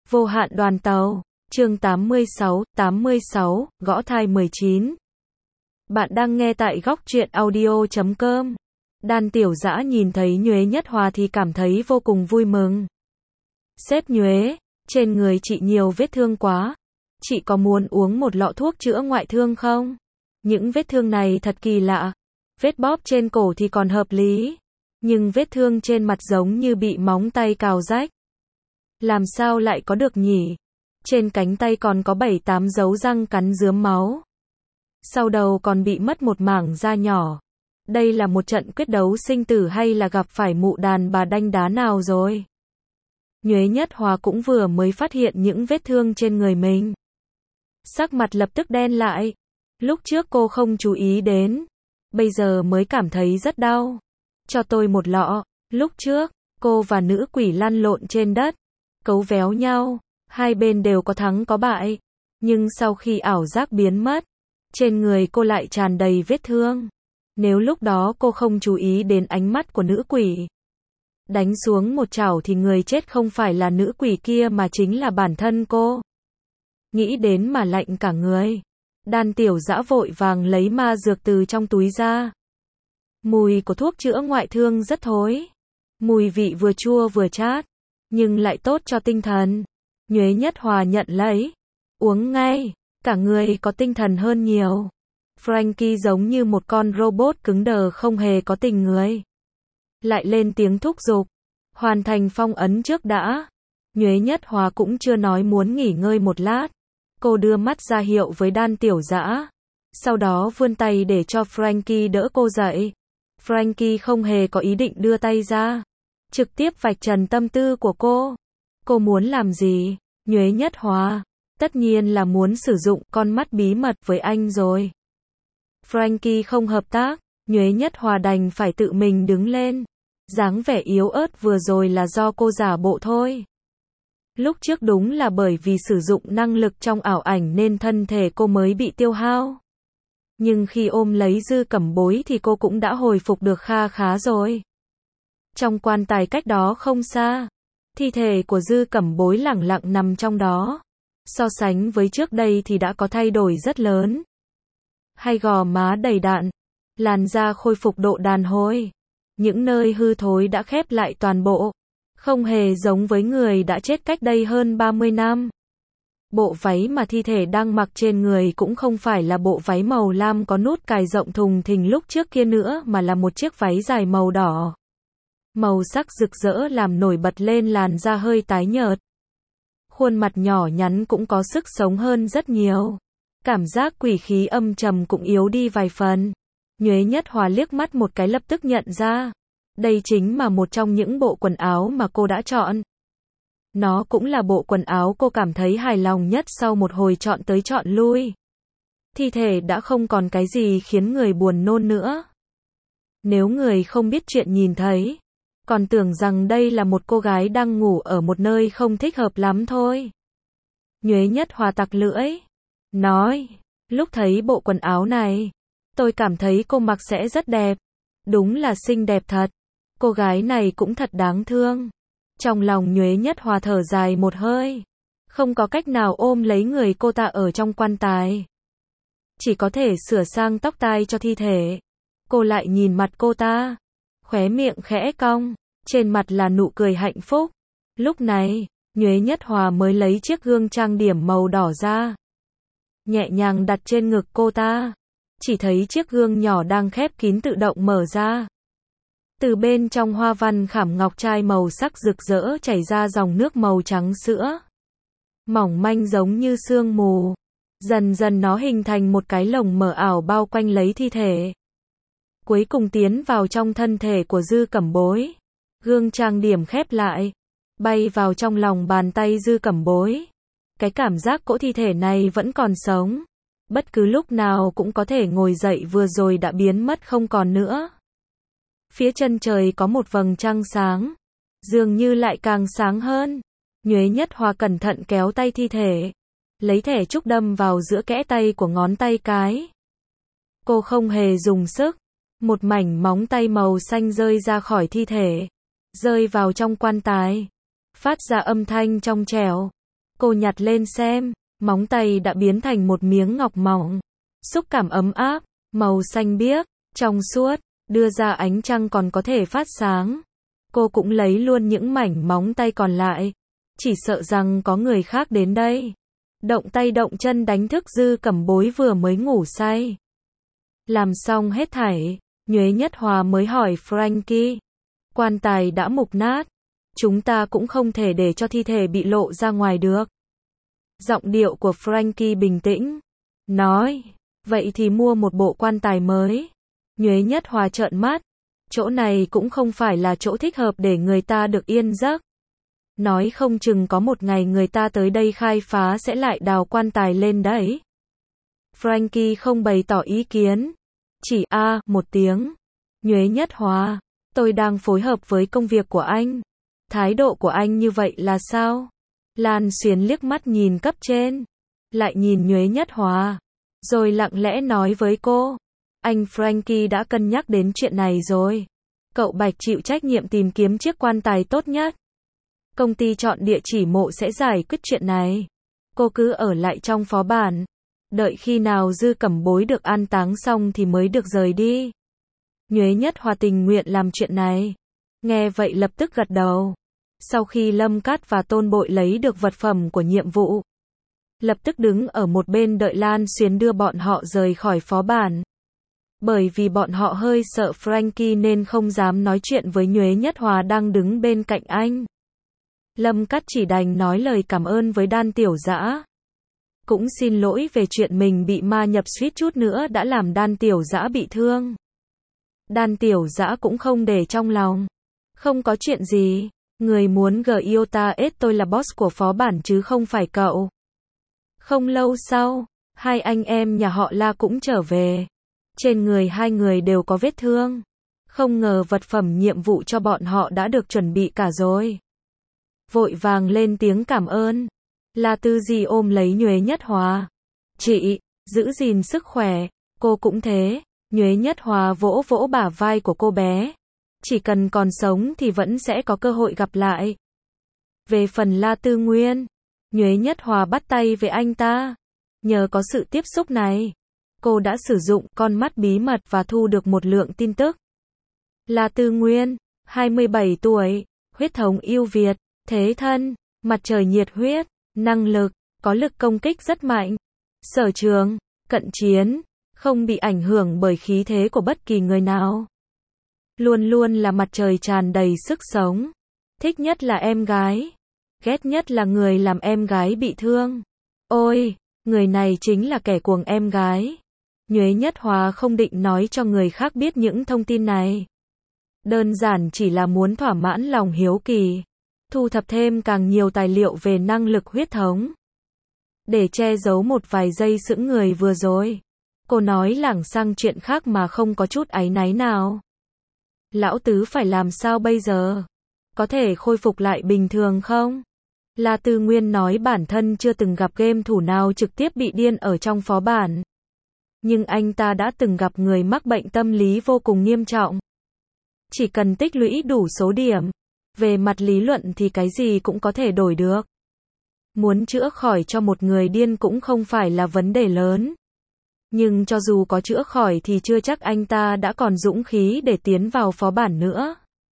Vô hạn đoàn tàu, chương 86, gõ thai 19. Bạn đang nghe tại góc truyện audio.com. Đan Tiểu Dã nhìn thấy Nhuế Nhất Hòa thì cảm thấy vô cùng vui mừng. Sếp Nhuế, trên người chị nhiều vết thương quá. Chị có muốn uống một lọ thuốc chữa ngoại thương không? Những vết thương này thật kỳ lạ. Vết bóp trên cổ thì còn hợp lý. Nhưng vết thương trên mặt giống như bị móng tay cào rách. Làm sao lại có được nhỉ? Trên cánh tay còn có 7-8 dấu răng cắn rướm máu. Sau đầu còn bị mất một mảng da nhỏ. Đây là một trận quyết đấu sinh tử hay là gặp phải mụ đàn bà đanh đá nào rồi? Nhuế Nhất Hòa cũng vừa mới phát hiện những vết thương trên người mình. Sắc mặt lập tức đen lại. Lúc trước cô không chú ý đến. Bây giờ mới cảm thấy rất đau. Cho tôi một lọ. Lúc trước, cô và nữ quỷ lăn lộn trên đất. Cấu véo nhau. Hai bên đều có thắng có bại. Nhưng sau khi ảo giác biến mất, trên người cô lại tràn đầy vết thương. Nếu lúc đó cô không chú ý đến ánh mắt của nữ quỷ, đánh xuống một chảo thì người chết không phải là nữ quỷ kia mà chính là bản thân cô. Nghĩ đến mà lạnh cả người. Đan Tiểu Dã vội vàng lấy ma dược từ trong túi ra. Mùi của thuốc chữa ngoại thương rất thối. Mùi vị vừa chua vừa chát, nhưng lại tốt cho tinh thần. Nhuế Nhất Hòa nhận lấy. Uống ngay. Cả người có tinh thần hơn nhiều. Frankie giống như một con robot cứng đờ không hề có tình người. Lại lên tiếng thúc giục. Hoàn thành phong ấn trước đã. Nhuế Nhất Hòa cũng chưa nói muốn nghỉ ngơi một lát. Cô đưa mắt ra hiệu với Đan Tiểu Dã. Sau đó vươn tay để cho Frankie đỡ cô dậy. Frankie không hề có ý định đưa tay ra. Trực tiếp vạch trần tâm tư của cô. Cô muốn làm gì? Nhuế Nhất Hòa. Tất nhiên là muốn sử dụng con mắt bí mật với anh rồi. Frankie không hợp tác. Nhuế Nhất Hòa đành phải tự mình đứng lên. Dáng vẻ yếu ớt vừa rồi là do cô giả bộ thôi. Lúc trước đúng là bởi vì sử dụng năng lực trong ảo ảnh nên thân thể cô mới bị tiêu hao. Nhưng khi ôm lấy Dư Cẩm Bối thì cô cũng đã hồi phục được kha khá rồi. Trong quan tài cách đó không xa, thi thể của Dư Cẩm Bối lẳng lặng nằm trong đó. So sánh với trước đây thì đã có thay đổi rất lớn. Hai gò má đầy đặn, làn da khôi phục độ đàn hồi. Những nơi hư thối đã khép lại toàn bộ. Không hề giống với người đã chết cách đây hơn 30 năm. Bộ váy mà thi thể đang mặc trên người cũng không phải là bộ váy màu lam có nút cài rộng thùng thình lúc trước kia nữa mà là một chiếc váy dài màu đỏ. Màu sắc rực rỡ làm nổi bật lên làn da hơi tái nhợt. Khuôn mặt nhỏ nhắn cũng có sức sống hơn rất nhiều. Cảm giác quỷ khí âm trầm cũng yếu đi vài phần. Nhuế Nhất Hòa liếc mắt một cái lập tức nhận ra. Đây chính là một trong những bộ quần áo mà cô đã chọn. Nó cũng là bộ quần áo cô cảm thấy hài lòng nhất sau một hồi chọn tới chọn lui. Thi thể đã không còn cái gì khiến người buồn nôn nữa. Nếu người không biết chuyện nhìn thấy, còn tưởng rằng đây là một cô gái đang ngủ ở một nơi không thích hợp lắm thôi. Nhuế Nhất Hòa tặc lưỡi. Nói, lúc thấy bộ quần áo này, tôi cảm thấy cô mặc sẽ rất đẹp. Đúng là xinh đẹp thật. Cô gái này cũng thật đáng thương. Trong lòng Nhuế Nhất Hòa thở dài một hơi. Không có cách nào ôm lấy người cô ta ở trong quan tài. Chỉ có thể sửa sang tóc tai cho thi thể. Cô lại nhìn mặt cô ta. Khóe miệng khẽ cong. Trên mặt là nụ cười hạnh phúc. Lúc này, Nhuế Nhất Hòa mới lấy chiếc gương trang điểm màu đỏ ra. Nhẹ nhàng đặt trên ngực cô ta. Chỉ thấy chiếc gương nhỏ đang khép kín tự động mở ra. Từ bên trong hoa văn khảm ngọc trai màu sắc rực rỡ chảy ra dòng nước màu trắng sữa. Mỏng manh giống như sương mù. Dần dần nó hình thành một cái lồng mờ ảo bao quanh lấy thi thể. Cuối cùng tiến vào trong thân thể của Dư Cẩm Bối. Gương trang điểm khép lại. Bay vào trong lòng bàn tay Dư Cẩm Bối. Cái cảm giác cỗ thi thể này vẫn còn sống. Bất cứ lúc nào cũng có thể ngồi dậy vừa rồi đã biến mất không còn nữa. Phía chân trời có một vầng trăng sáng. Dường như lại càng sáng hơn. Nhuế Nhất Hòa cẩn thận kéo tay thi thể. Lấy thẻ trúc đâm vào giữa kẽ tay của ngón tay cái. Cô không hề dùng sức. Một mảnh móng tay màu xanh rơi ra khỏi thi thể. Rơi vào trong quan tài. Phát ra âm thanh trong trẻo. Cô nhặt lên xem, móng tay đã biến thành một miếng ngọc mỏng. Xúc cảm ấm áp, màu xanh biếc, trong suốt, đưa ra ánh trăng còn có thể phát sáng. Cô cũng lấy luôn những mảnh móng tay còn lại. Chỉ sợ rằng có người khác đến đây. Động tay động chân đánh thức Dư Cẩm Bối vừa mới ngủ say. Làm xong hết thảy, Nhuế Nhất Hòa mới hỏi Frankie. Quan tài đã mục nát. Chúng ta cũng không thể để cho thi thể bị lộ ra ngoài được. Giọng điệu của Frankie bình tĩnh. Nói, vậy thì mua một bộ quan tài mới. Nhuế Nhất Hòa trợn mắt. Chỗ này cũng không phải là chỗ thích hợp để người ta được yên giấc. Nói không chừng có một ngày người ta tới đây khai phá sẽ lại đào quan tài lên đấy. Frankie không bày tỏ ý kiến. Chỉ một tiếng. Nhuế Nhất Hòa, tôi đang phối hợp với công việc của anh. Thái độ của anh như vậy là sao? Lan Xuyến liếc mắt nhìn cấp trên. Lại nhìn Nhuế Nhất Hòa. Rồi lặng lẽ nói với cô. Anh Frankie đã cân nhắc đến chuyện này rồi. Cậu Bạch chịu trách nhiệm tìm kiếm chiếc quan tài tốt nhất. Công ty chọn địa chỉ mộ sẽ giải quyết chuyện này. Cô cứ ở lại trong phó bản. Đợi khi nào Dư Cẩm Bối được an táng xong thì mới được rời đi. Nhuế Nhất Hòa tình nguyện làm chuyện này. Nghe vậy lập tức gật đầu. Sau khi Lâm Cát và Tôn Bội lấy được vật phẩm của nhiệm vụ, lập tức đứng ở một bên đợi Lan Xuyến đưa bọn họ rời khỏi phó bản. Bởi vì bọn họ hơi sợ Frankie nên không dám nói chuyện với Nhuế Nhất Hòa đang đứng bên cạnh anh. Lâm Cát chỉ đành nói lời cảm ơn với Đan Tiểu Dã. Cũng xin lỗi về chuyện mình bị ma nhập suýt chút nữa đã làm Đan Tiểu Dã bị thương. Đan Tiểu Dã cũng không để trong lòng. Không có chuyện gì, người muốn Giota S tôi là boss của phó bản chứ không phải cậu. Không lâu sau, hai anh em nhà họ La cũng trở về. Trên người hai người đều có vết thương. Không ngờ vật phẩm nhiệm vụ cho bọn họ đã được chuẩn bị cả rồi. Vội vàng lên tiếng cảm ơn. La Tư Di ôm lấy Nhuế Nhất Hòa. Chị, giữ gìn sức khỏe, cô cũng thế. Nhuế Nhất Hòa vỗ vỗ bả vai của cô bé. Chỉ cần còn sống thì vẫn sẽ có cơ hội gặp lại. Về phần La Tư Nguyên, Nhuế Nhất Hòa bắt tay với anh ta. Nhờ có sự tiếp xúc này, cô đã sử dụng con mắt bí mật và thu được một lượng tin tức. La Tư Nguyên, 27 tuổi, huyết thống yêu Việt, thế thân, mặt trời nhiệt huyết, năng lực, có lực công kích rất mạnh. Sở trường, cận chiến, không bị ảnh hưởng bởi khí thế của bất kỳ người nào. Luôn luôn là mặt trời tràn đầy sức sống. Thích nhất là em gái. Ghét nhất là người làm em gái bị thương. Ôi, người này chính là kẻ cuồng em gái. Nhuế Nhất Hòa không định nói cho người khác biết những thông tin này. Đơn giản chỉ là muốn thỏa mãn lòng hiếu kỳ. Thu thập thêm càng nhiều tài liệu về năng lực huyết thống. Để che giấu một vài giây sững người vừa rồi. Cô nói lảng sang chuyện khác mà không có chút áy náy nào. Lão Tứ phải làm sao bây giờ? Có thể khôi phục lại bình thường không? La Tư Nguyên nói bản thân chưa từng gặp game thủ nào trực tiếp bị điên ở trong phó bản. Nhưng anh ta đã từng gặp người mắc bệnh tâm lý vô cùng nghiêm trọng. Chỉ cần tích lũy đủ số điểm, về mặt lý luận thì cái gì cũng có thể đổi được. Muốn chữa khỏi cho một người điên cũng không phải là vấn đề lớn. Nhưng cho dù có chữa khỏi thì chưa chắc anh ta đã còn dũng khí để tiến vào phó bản nữa.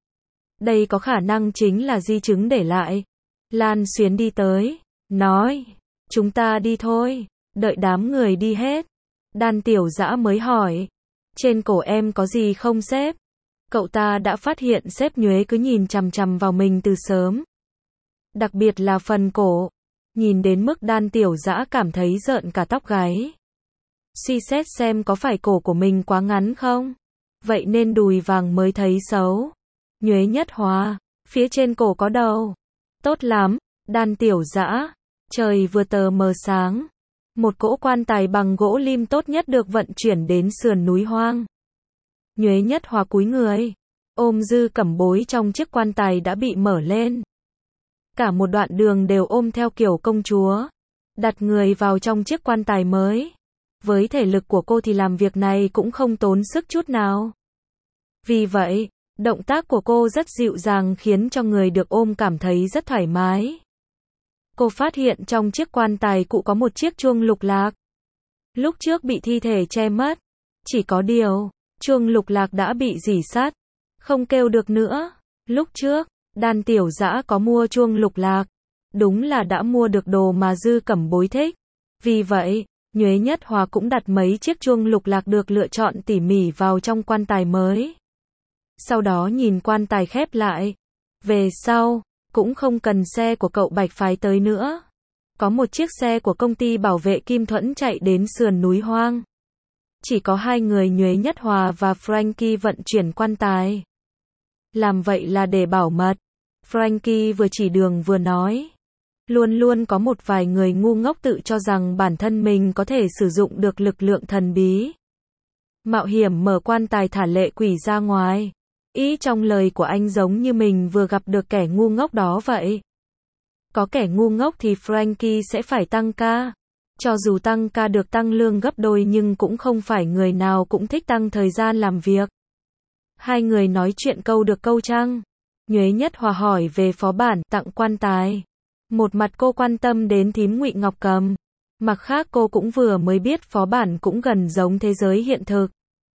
Đây có khả năng chính là di chứng để lại. Lan Xuyến đi tới, nói, chúng ta đi thôi, đợi đám người đi hết. Đan Tiểu Dã mới hỏi, trên cổ em có gì không sếp? Cậu ta đã phát hiện sếp Nhuế cứ nhìn chằm chằm vào mình từ sớm. Đặc biệt là phần cổ, nhìn đến mức Đan Tiểu Dã cảm thấy rợn cả tóc gáy. Suy xét xem có phải cổ của mình quá ngắn không? Vậy nên đùi vàng mới thấy xấu. Nhuế Nhất Hòa, phía trên cổ có đầu. Tốt lắm, Đan Tiểu Dã. Trời vừa tờ mờ sáng. Một cỗ quan tài bằng gỗ lim tốt nhất được vận chuyển đến sườn núi hoang. Nhuế Nhất Hòa cúi người, ôm Dư Cẩm Bối trong chiếc quan tài đã bị mở lên. Cả một đoạn đường đều ôm theo kiểu công chúa. Đặt người vào trong chiếc quan tài mới. Với thể lực của cô thì làm việc này cũng không tốn sức chút nào. Vì vậy, động tác của cô rất dịu dàng khiến cho người được ôm cảm thấy rất thoải mái. cô phát hiện trong chiếc quan tài cụ có một chiếc chuông lục lạc. Lúc trước bị thi thể che mất. Chỉ có điều, chuông lục lạc đã bị rỉ sắt, không kêu được nữa. Lúc trước, Đan Tiểu Dã có mua chuông lục lạc. Đúng là đã mua được đồ mà Dư Cẩm Bối thích. Vì vậy, Nhuế Nhất Hòa cũng đặt mấy chiếc chuông lục lạc được lựa chọn tỉ mỉ vào trong quan tài mới. Sau đó nhìn quan tài khép lại. Về sau, cũng không cần xe của cậu Bạch phái tới nữa. Có một chiếc xe của công ty bảo vệ Kim Thuẫn chạy đến sườn núi hoang. Chỉ có hai người Nhuế Nhất Hòa và Frankie vận chuyển quan tài. Làm vậy là để bảo mật. Frankie vừa chỉ đường vừa nói. Luôn luôn có một vài người ngu ngốc tự cho rằng bản thân mình có thể sử dụng được lực lượng thần bí. Mạo hiểm mở quan tài thả lệ quỷ ra ngoài. Ý trong lời của anh giống như mình vừa gặp được kẻ ngu ngốc đó vậy. Có kẻ ngu ngốc thì Frankie sẽ phải tăng ca. Cho dù tăng ca được tăng lương gấp đôi nhưng cũng không phải người nào cũng thích tăng thời gian làm việc. Hai người nói chuyện câu được câu trăng. Nhuế Nhất Hòa hỏi về phó bản tặng quan tài. Một mặt cô quan tâm đến thím Ngụy Ngọc Cầm. Mặt khác cô cũng vừa mới biết phó bản cũng gần giống thế giới hiện thực.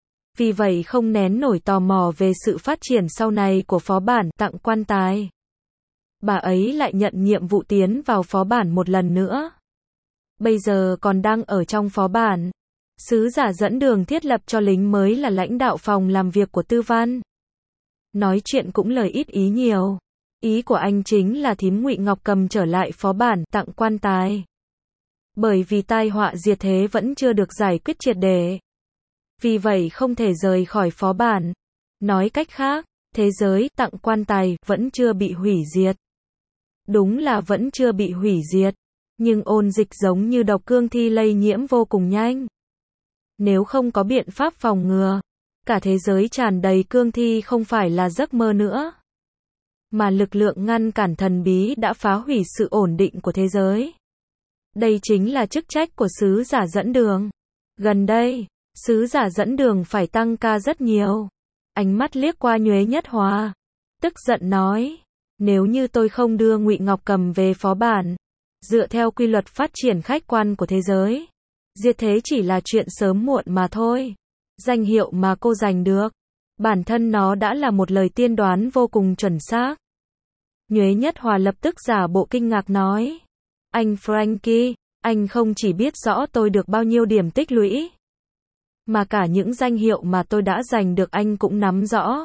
Vì vậy không nén nổi tò mò về sự phát triển sau này của phó bản tặng quan tài. Bà ấy lại nhận nhiệm vụ tiến vào phó bản một lần nữa. Bây giờ còn đang ở trong phó bản. Sứ giả dẫn đường thiết lập cho lính mới là lãnh đạo phòng làm việc của Tư Văn. Nói chuyện cũng lời ít ý nhiều. Ý của anh chính là thím Ngụy Ngọc Cầm trở lại phó bản tặng quan tài. Bởi vì tai họa diệt thế vẫn chưa được giải quyết triệt để. Vì vậy không thể rời khỏi phó bản. Nói cách khác, thế giới tặng quan tài vẫn chưa bị hủy diệt. Đúng là vẫn chưa bị hủy diệt. Nhưng ôn dịch giống như độc cương thi lây nhiễm vô cùng nhanh. Nếu không có biện pháp phòng ngừa, cả thế giới tràn đầy cương thi không phải là giấc mơ nữa. Mà lực lượng ngăn cản thần bí đã phá hủy sự ổn định của thế giới. Đây chính là chức trách của sứ giả dẫn đường. Gần đây, sứ giả dẫn đường phải tăng ca rất nhiều. Ánh mắt liếc qua Nhuế Nhất Hòa. Tức giận nói, nếu như tôi không đưa Ngụy Ngọc Cầm về phó bản, dựa theo quy luật phát triển khách quan của thế giới, diệt thế chỉ là chuyện sớm muộn mà thôi. Danh hiệu mà cô giành được, bản thân nó đã là một lời tiên đoán vô cùng chuẩn xác. Nhuế Nhất Hòa lập tức giả bộ kinh ngạc nói, anh Frankie, anh không chỉ biết rõ tôi được bao nhiêu điểm tích lũy, mà cả những danh hiệu mà tôi đã giành được anh cũng nắm rõ.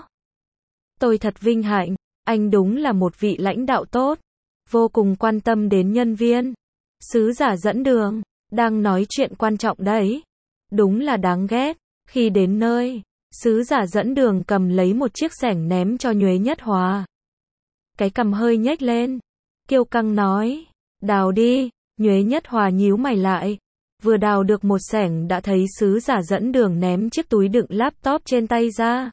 Tôi thật vinh hạnh, anh đúng là một vị lãnh đạo tốt, vô cùng quan tâm đến nhân viên. Sứ giả dẫn đường, đang nói chuyện quan trọng đấy. Đúng là đáng ghét. Khi đến nơi, sứ giả dẫn đường cầm lấy một chiếc xẻng ném cho Nhuế Nhất Hòa. Cái cằm hơi nhếch lên, kiêu căng nói, đào đi. Nhuế Nhất Hòa nhíu mày lại. Vừa đào được một xẻng đã thấy sứ giả dẫn đường ném chiếc túi đựng laptop trên tay ra.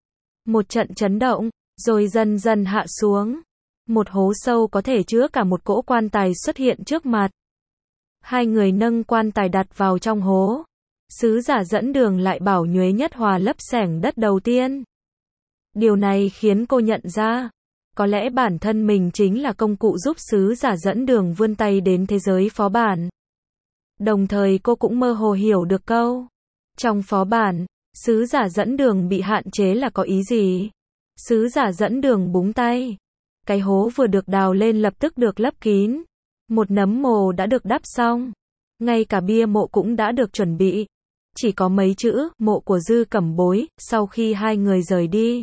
Một trận chấn động, rồi dần dần hạ xuống. Một hố sâu có thể chứa cả một cỗ quan tài xuất hiện trước mặt. Hai người nâng quan tài đặt vào trong hố. Sứ giả dẫn đường lại bảo Nhuế Nhất Hòa lấp xẻng đất đầu tiên. Điều này khiến cô nhận ra, có lẽ bản thân mình chính là công cụ giúp sứ giả dẫn đường vươn tay đến thế giới phó bản. Đồng thời cô cũng mơ hồ hiểu được câu, trong phó bản, sứ giả dẫn đường bị hạn chế là có ý gì. Sứ giả dẫn đường búng tay. Cái hố vừa được đào lên lập tức được lấp kín. Một nấm mồ đã được đắp xong. Ngay cả bia mộ cũng đã được chuẩn bị. Chỉ có mấy chữ, mộ của Dư Cẩm Bối, sau khi hai người rời đi.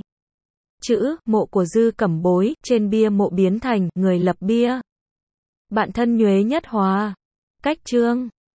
Chữ, mộ của Dư Cẩm Bối, trên bia mộ biến thành, người lập bia. Bạn thân Nhuế Nhất Hòa. Cách chương